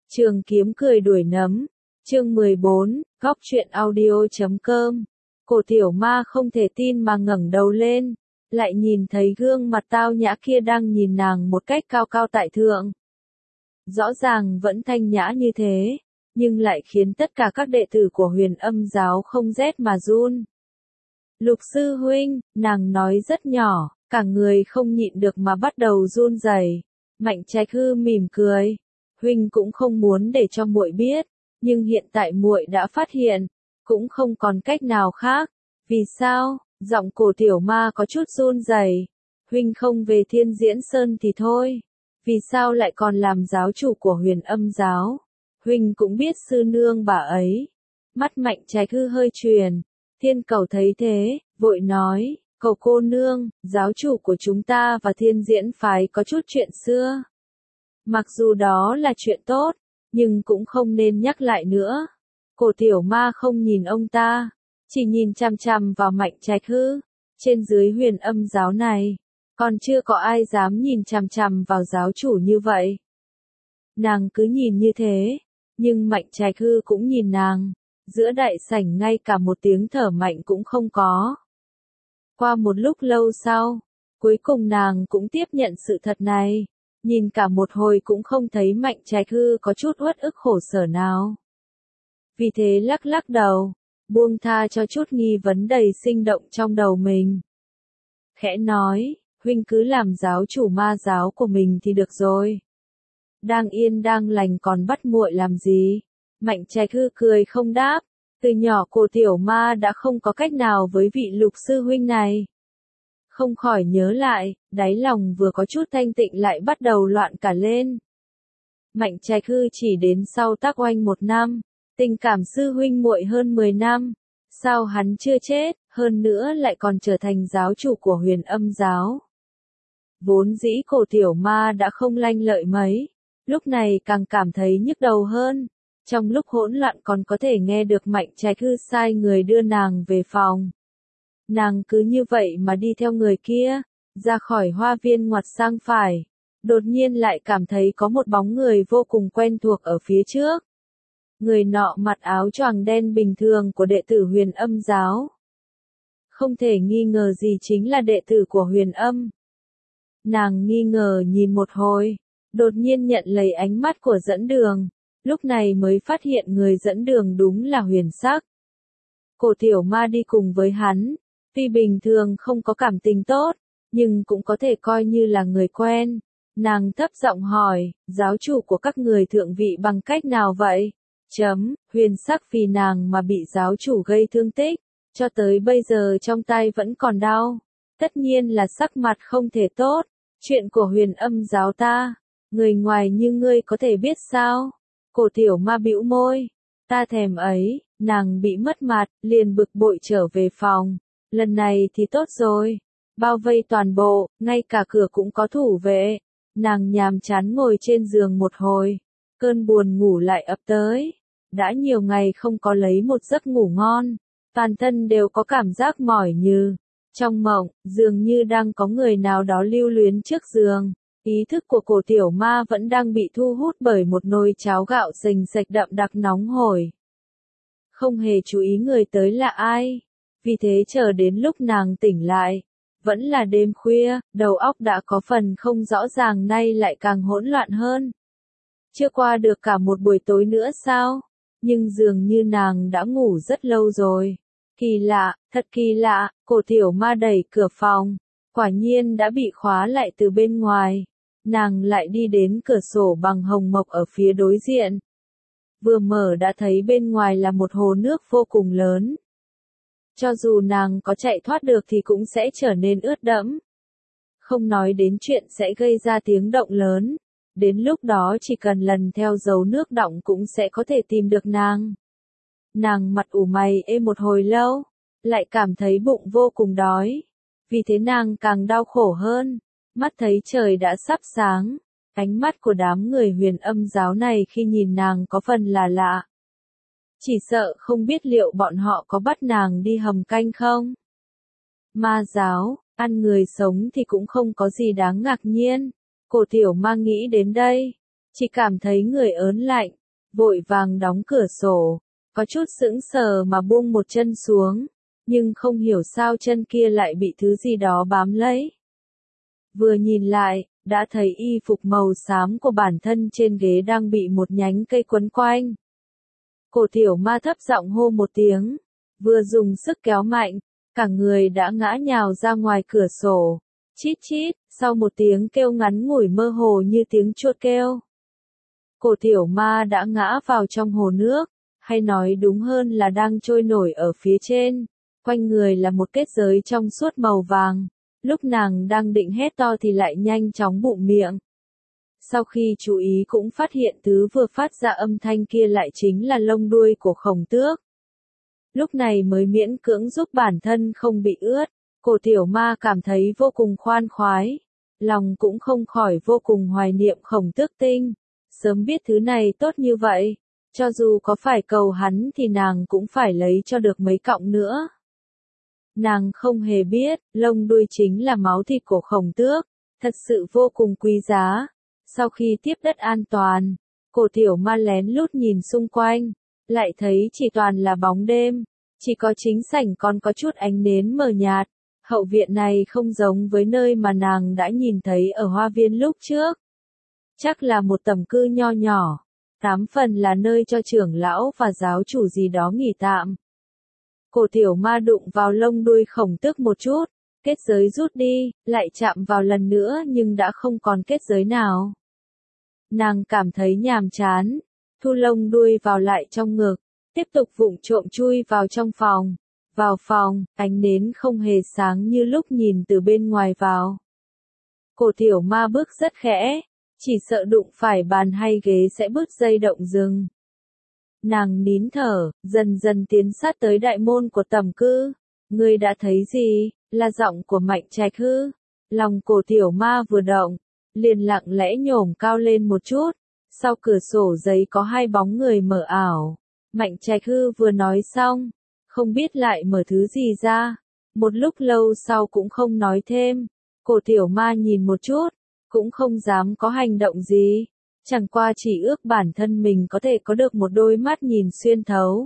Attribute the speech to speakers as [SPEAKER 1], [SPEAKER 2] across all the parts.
[SPEAKER 1] Trường kiếm cười đuổi nấm. Chương 14, góc truyện audio.com. Cổ tiểu ma không thể tin mà ngẩng đầu lên, lại nhìn thấy gương mặt tao nhã kia đang nhìn nàng một cách cao cao tại thượng. Rõ ràng vẫn thanh nhã như thế, nhưng lại khiến tất cả các đệ tử của Huyền Âm giáo không rét mà run. Lục sư huynh, nàng nói rất nhỏ, cả người không nhịn được mà bắt đầu run rẩy. Mạnh Trạch Hư mỉm cười, huynh cũng không muốn để cho muội biết, nhưng hiện tại muội đã phát hiện, cũng không còn cách nào khác. Vì sao? Giọng cổ tiểu ma có chút run rẩy. Huynh không về Thiên Diễn Sơn thì thôi, vì sao lại còn làm giáo chủ của Huyền Âm giáo? Huynh cũng biết sư nương bà ấy. Mắt Mạnh Trạch Hư hơi chuyển. Thiên Cầu thấy thế, vội nói, Cầu cô nương, giáo chủ của chúng ta và Thiên Diễn phái có chút chuyện xưa. Mặc dù đó là chuyện tốt, nhưng cũng không nên nhắc lại nữa. Cổ tiểu ma không nhìn ông ta, chỉ nhìn chằm chằm vào Mạnh Trạch Hư. Trên dưới Huyền Âm giáo này, còn chưa có ai dám nhìn chằm chằm vào giáo chủ như vậy. Nàng cứ nhìn như thế, nhưng Mạnh Trạch Hư cũng nhìn nàng. Giữa đại sảnh ngay cả một tiếng thở mạnh cũng không có. Qua một lúc lâu sau, cuối cùng nàng cũng tiếp nhận sự thật này. Nhìn cả một hồi cũng không thấy Mạnh Trạch Hư có chút uất ức khổ sở nào. Vì thế lắc lắc đầu, buông tha cho chút nghi vấn đầy sinh động trong đầu mình. Khẽ nói, huynh cứ làm giáo chủ ma giáo của mình thì được rồi. Đang yên đang lành còn bắt muội làm gì? Mạnh Trạch Hư cười không đáp. Từ nhỏ cổ tiểu ma đã không có cách nào với vị lục sư huynh này. Không khỏi nhớ lại, đáy lòng vừa có chút thanh tịnh lại bắt đầu loạn cả lên. Mạnh Trạch Hư chỉ đến sau Tác Oanh 1 năm, tình cảm sư huynh muội hơn 10 năm. Sao hắn chưa chết, hơn nữa lại còn trở thành giáo chủ của Huyền Âm giáo. Vốn dĩ cổ tiểu ma đã không lanh lợi mấy, lúc này càng cảm thấy nhức đầu hơn. Trong lúc hỗn loạn còn có thể nghe được Mạnh Trạch Hư sai người đưa nàng về phòng. Nàng cứ như vậy mà đi theo người kia, ra khỏi hoa viên ngoặt sang phải. Đột nhiên lại cảm thấy có một bóng người vô cùng quen thuộc ở phía trước. Người nọ mặc áo choàng đen bình thường của đệ tử Huyền Âm giáo. Không thể nghi ngờ gì chính là đệ tử của Huyền Âm. Nàng nghi ngờ nhìn một hồi, đột nhiên nhận lấy ánh mắt của dẫn đường. Lúc này mới phát hiện người dẫn đường đúng là Huyền Sắc. Cổ tiểu ma đi cùng với hắn, tuy bình thường không có cảm tình tốt, nhưng cũng có thể coi như là người quen. Nàng thấp giọng hỏi, giáo chủ của các người thượng vị bằng cách nào vậy? Huyền Sắc vì nàng mà bị giáo chủ gây thương tích, cho tới bây giờ trong tay vẫn còn đau. Tất nhiên là sắc mặt không thể tốt, chuyện của Huyền Âm giáo ta, người ngoài như ngươi có thể biết sao? Cổ tiểu ma bĩu môi, ta thèm ấy. Nàng bị mất mặt, liền bực bội trở về phòng. Lần này thì tốt rồi, bao vây toàn bộ, ngay cả cửa cũng có thủ vệ. Nàng nhàm chán ngồi trên giường một hồi, cơn buồn ngủ lại ập tới. Đã nhiều ngày không có lấy một giấc ngủ ngon, toàn thân đều có cảm giác mỏi như. Trong mộng, dường như đang có người nào đó lưu luyến trước giường. Ý thức của cổ tiểu ma vẫn đang bị thu hút bởi một nồi cháo gạo sình sạch đậm đặc nóng hổi. Không hề chú ý người tới là ai. Vì thế chờ đến lúc nàng tỉnh lại, vẫn là đêm khuya, đầu óc đã có phần không rõ ràng nay lại càng hỗn loạn hơn. Chưa qua được cả một buổi tối nữa sao? Nhưng dường như nàng đã ngủ rất lâu rồi. Kỳ lạ, thật kỳ lạ, cổ tiểu ma đẩy cửa phòng. Quả nhiên đã bị khóa lại từ bên ngoài. Nàng lại đi đến cửa sổ bằng hồng mộc ở phía đối diện. Vừa mở đã thấy bên ngoài là một hồ nước vô cùng lớn. Cho dù nàng có chạy thoát được thì cũng sẽ trở nên ướt đẫm. Không nói đến chuyện sẽ gây ra tiếng động lớn. Đến lúc đó chỉ cần lần theo dấu nước đọng cũng sẽ có thể tìm được nàng. Nàng mặt ủ mày ê một hồi lâu, lại cảm thấy bụng vô cùng đói. Vì thế nàng càng đau khổ hơn. Mắt thấy trời đã sắp sáng. Ánh mắt của đám người Huyền Âm giáo này khi nhìn nàng có phần là lạ. Chỉ sợ không biết liệu bọn họ có bắt nàng đi hầm canh không? Ma giáo, ăn người sống thì cũng không có gì đáng ngạc nhiên. Cổ tiểu ma nghĩ đến đây, Chỉ cảm thấy người ớn lạnh, vội vàng đóng cửa sổ, có chút sững sờ mà buông một chân xuống, nhưng không hiểu sao chân kia lại bị thứ gì đó bám lấy. Vừa nhìn lại, đã thấy y phục màu xám của bản thân trên ghế đang bị một nhánh cây quấn quanh. Cổ tiểu ma thấp giọng hô một tiếng, vừa dùng sức kéo mạnh, cả người đã ngã nhào ra ngoài cửa sổ. Chít chít, sau một tiếng kêu ngắn ngủi mơ hồ như tiếng chuột kêu. Cổ tiểu ma đã ngã vào trong hồ nước, hay nói đúng hơn là đang trôi nổi ở phía trên, quanh người là một kết giới trong suốt màu vàng. Lúc nàng đang định hét to thì lại nhanh chóng bụm miệng. Sau khi chú ý cũng phát hiện thứ vừa phát ra âm thanh kia lại chính là lông đuôi của khổng tước. Lúc này mới miễn cưỡng giúp bản thân không bị ướt, cổ tiểu ma cảm thấy vô cùng khoan khoái, lòng cũng không khỏi vô cùng hoài niệm khổng tước tinh. Sớm biết thứ này tốt như vậy, cho dù có phải cầu hắn thì nàng cũng phải lấy cho được mấy cọng nữa. Nàng không hề biết, lông đuôi chính là máu thịt của khổng tước, thật sự vô cùng quý giá. Sau khi tiếp đất an toàn, cổ tiểu ma lén lút nhìn xung quanh, lại thấy chỉ toàn là bóng đêm, chỉ có chính sảnh còn có chút ánh nến mờ nhạt. Hậu viện này không giống với nơi mà nàng đã nhìn thấy ở hoa viên lúc trước. Chắc là một tầm cư nho nhỏ, 8 phần là nơi cho trưởng lão và giáo chủ gì đó nghỉ tạm. Cổ tiểu ma đụng vào lông đuôi khổng tước một chút, kết giới rút đi, lại chạm vào lần nữa nhưng đã không còn kết giới nào. Nàng cảm thấy nhàm chán, thu lông đuôi vào lại trong ngực, tiếp tục vụng trộm chui vào trong phòng. Vào phòng, ánh nến không hề sáng như lúc nhìn từ bên ngoài vào. Cổ tiểu ma bước rất khẽ, chỉ sợ đụng phải bàn hay ghế sẽ bứt dây động dừng. Nàng nín thở, dần dần tiến sát tới đại môn của tầm cư. Ngươi đã thấy gì? Là giọng của Mạnh Trạch Hư. Lòng cổ tiểu ma vừa động, liền lặng lẽ nhổm cao lên một chút. Sau cửa sổ giấy có hai bóng người mờ ảo. Mạnh Trạch Hư vừa nói xong, không biết lại mở thứ gì ra. Một lúc lâu sau cũng không nói thêm. Cổ tiểu ma nhìn một chút, cũng không dám có hành động gì. Chẳng qua chỉ ước bản thân mình có thể có được một đôi mắt nhìn xuyên thấu.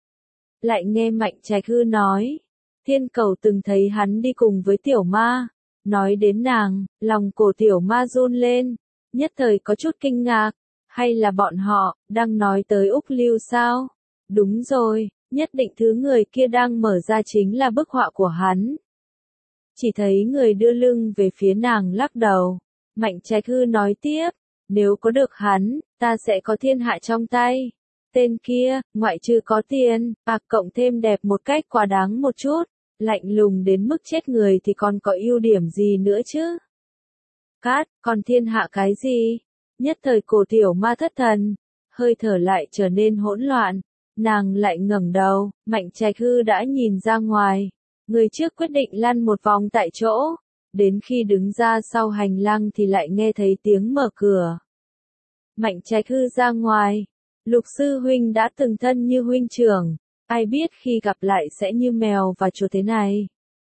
[SPEAKER 1] Lại nghe Mạnh Trạch Hư nói, Thiên Cầu từng thấy hắn đi cùng với tiểu ma. Nói đến nàng, lòng cổ tiểu ma run lên, nhất thời có chút kinh ngạc. Hay là bọn họ, đang nói tới Úc Lưu sao? Đúng rồi, nhất định thứ người kia đang mở ra chính là bức họa của hắn. Chỉ thấy người đưa lưng về phía nàng lắc đầu. Mạnh Trạch Hư nói tiếp, nếu có được hắn, ta sẽ có thiên hạ trong tay. Tên kia, ngoại trừ có tiền, bạc cộng thêm đẹp một cách quá đáng một chút, lạnh lùng đến mức chết người thì còn có ưu điểm gì nữa chứ? Cát, còn thiên hạ cái gì? Nhất thời cổ tiểu ma thất thần, hơi thở lại trở nên hỗn loạn, nàng lại ngẩng đầu, Mạnh Trạch Hư đã nhìn ra ngoài. Người trước quyết định lăn một vòng tại chỗ, đến khi đứng ra sau hành lang thì lại nghe thấy tiếng mở cửa. Mạnh Trạch Hư ra ngoài, Lục sư huynh đã từng thân như huynh trưởng, ai biết khi gặp lại sẽ như mèo và chuột thế này.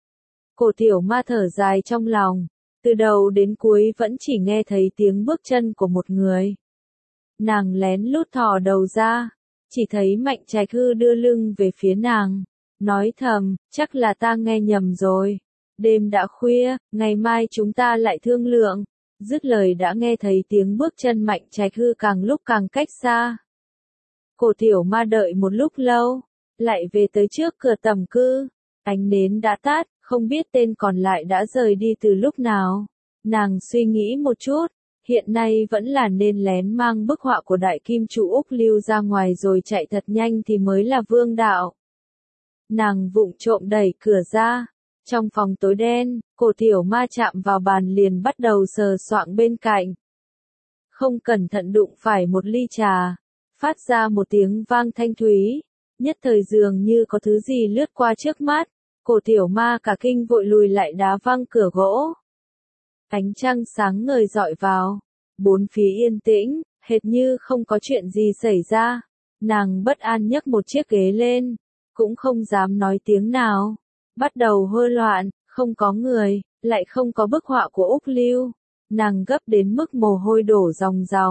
[SPEAKER 1] Cổ tiểu ma thở dài trong lòng, từ đầu đến cuối vẫn chỉ nghe thấy tiếng bước chân của một người. Nàng lén lút thò đầu ra, chỉ thấy Mạnh Trạch Hư đưa lưng về phía nàng, nói thầm, chắc là ta nghe nhầm rồi. Đêm đã khuya, ngày mai chúng ta lại thương lượng. Dứt lời đã nghe thấy tiếng bước chân Mạnh Trạch Hư càng lúc càng cách xa. Cổ tiểu ma đợi một lúc lâu, lại về tới trước cửa tầm cư. Ánh nến đã tắt, không biết tên còn lại đã rời đi từ lúc nào. Nàng suy nghĩ một chút, hiện nay vẫn là nên lén mang bức họa của đại kim chủ Úc Lưu ra ngoài rồi chạy thật nhanh thì mới là vương đạo. Nàng vụng trộm đẩy cửa ra. Trong phòng tối đen, cổ tiểu ma chạm vào bàn liền bắt đầu sờ soạng bên cạnh. Không cẩn thận đụng phải một ly trà, phát ra một tiếng vang thanh thúy, nhất thời dường như có thứ gì lướt qua trước mắt, cổ tiểu ma cả kinh vội lùi lại đá văng cửa gỗ. Ánh trăng sáng ngời rọi vào, bốn phía yên tĩnh, hệt như không có chuyện gì xảy ra. Nàng bất an nhấc một chiếc ghế lên, cũng không dám nói tiếng nào. Bắt đầu hơ loạn, không có người, lại không có bức họa của Úc Lưu. Nàng gấp đến mức mồ hôi đổ ròng ròng,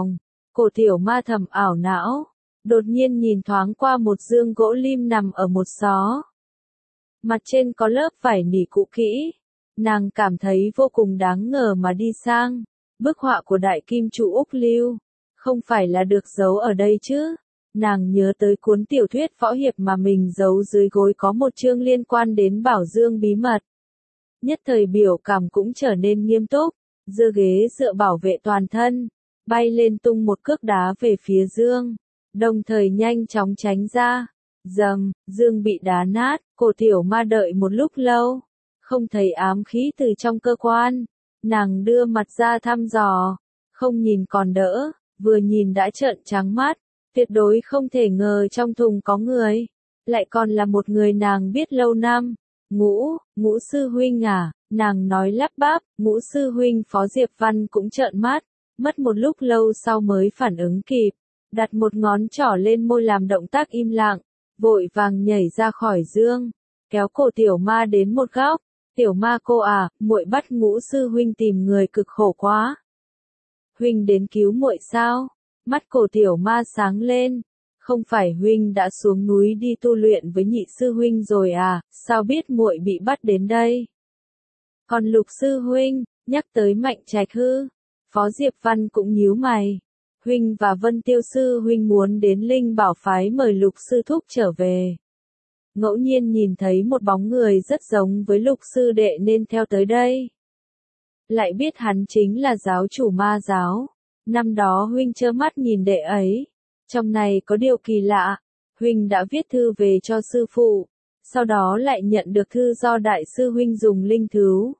[SPEAKER 1] Cổ tiểu ma thầm ảo não, đột nhiên nhìn thoáng qua một giường gỗ lim nằm ở một xó. Mặt trên có lớp vải nỉ cũ kỹ, nàng cảm thấy vô cùng đáng ngờ mà đi sang. Bức họa của đại kim chủ Úc Lưu, không phải là được giấu ở đây chứ? Nàng nhớ tới cuốn tiểu thuyết võ hiệp mà mình giấu dưới gối có một chương liên quan đến Bảo Dương bí mật. Nhất thời biểu cảm cũng trở nên nghiêm túc, giơ ghế dựa bảo vệ toàn thân, bay lên tung một cước đá về phía Dương, đồng thời nhanh chóng tránh ra. Dầm, Dương bị đá nát, cổ tiểu ma đợi một lúc lâu, không thấy ám khí từ trong cơ quan. Nàng đưa mặt ra thăm dò, không nhìn còn đỡ, vừa nhìn đã trợn trắng mắt, tuyệt đối không thể ngờ trong thùng có người, lại còn là một người nàng biết lâu năm. Ngũ sư huynh à, nàng nói lắp bắp. Ngũ sư huynh. Phó Diệp Văn cũng trợn mắt, mất một lúc lâu sau mới phản ứng kịp, đặt một ngón trỏ lên môi làm động tác im lặng, vội vàng nhảy ra khỏi Dương, kéo cổ tiểu ma đến một góc. Tiểu ma cô à, muội bắt Ngũ sư huynh tìm người cực khổ quá. Huynh đến cứu muội sao? Mắt cổ tiểu ma sáng lên. Không phải huynh đã xuống núi đi tu luyện với nhị sư huynh rồi à, sao biết muội bị bắt đến đây? Còn Lục sư huynh, nhắc tới Mạnh Trạch hư. Phó Diệp Văn cũng nhíu mày. Huynh và Vân Tiêu sư huynh muốn đến Linh Bảo phái mời Lục sư thúc trở về. Ngẫu nhiên nhìn thấy một bóng người rất giống với Lục sư đệ nên theo tới đây. Lại biết hắn chính là giáo chủ ma giáo. Năm đó huynh trơ mắt nhìn đệ ấy. Trong này có điều kỳ lạ. Huynh đã viết thư về cho sư phụ. Sau đó lại nhận được thư do đại sư huynh dùng linh thứu.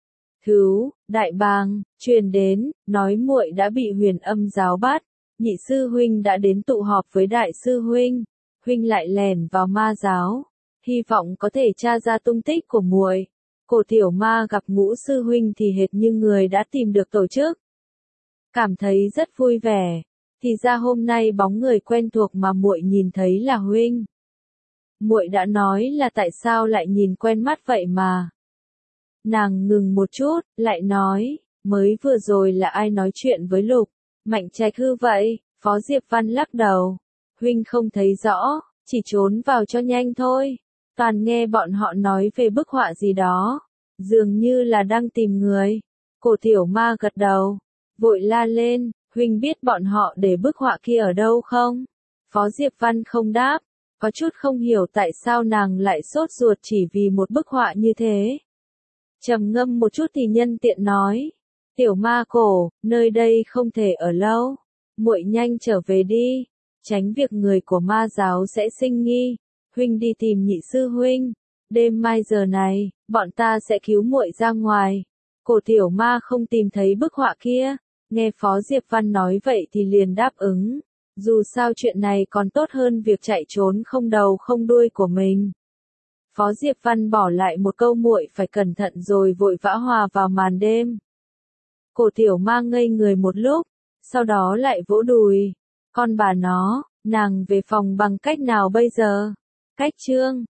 [SPEAKER 1] Đại bàng, truyền đến, nói muội đã bị Huyền Âm giáo bắt. Nhị sư huynh đã đến tụ họp với đại sư huynh. Huynh lại lẻn vào ma giáo. Hy vọng có thể tra ra tung tích của muội. Cổ tiểu ma gặp Ngũ sư huynh thì hệt như người đã tìm được tổ chức. Cảm thấy rất vui vẻ. Thì ra hôm nay bóng người quen thuộc mà muội nhìn thấy là huynh. Muội đã nói là tại sao lại nhìn quen mắt vậy mà. Nàng ngừng một chút, lại nói, mới vừa rồi là ai nói chuyện với Lục? Mạnh Trạch hư vậy? Phó Diệp Văn lắc đầu. Huynh không thấy rõ, chỉ trốn vào cho nhanh thôi. Toàn nghe bọn họ nói về bức họa gì đó. Dường như là đang tìm người. Cổ tiểu ma gật đầu. Vội la lên, huynh biết bọn họ để bức họa kia ở đâu không? Phó Diệp Văn không đáp. Có chút không hiểu tại sao nàng lại sốt ruột chỉ vì một bức họa như thế. Trầm ngâm một chút thì nhân tiện nói. Tiểu ma cổ, nơi đây không thể ở lâu. Muội nhanh trở về đi. Tránh việc người của ma giáo sẽ sinh nghi. Huynh đi tìm nhị sư huynh. Đêm mai giờ này, bọn ta sẽ cứu muội ra ngoài. Cổ tiểu ma không tìm thấy bức họa kia. Nghe Phó Diệp Văn nói vậy thì liền đáp ứng. Dù sao chuyện này còn tốt hơn việc chạy trốn không đầu không đuôi của mình. Phó Diệp Văn bỏ lại một câu muội phải cẩn thận rồi vội vã hòa vào màn đêm. Cổ tiểu ma ngây người một lúc, sau đó lại vỗ đùi. Con bà nó, nàng về phòng bằng cách nào bây giờ? Cách chương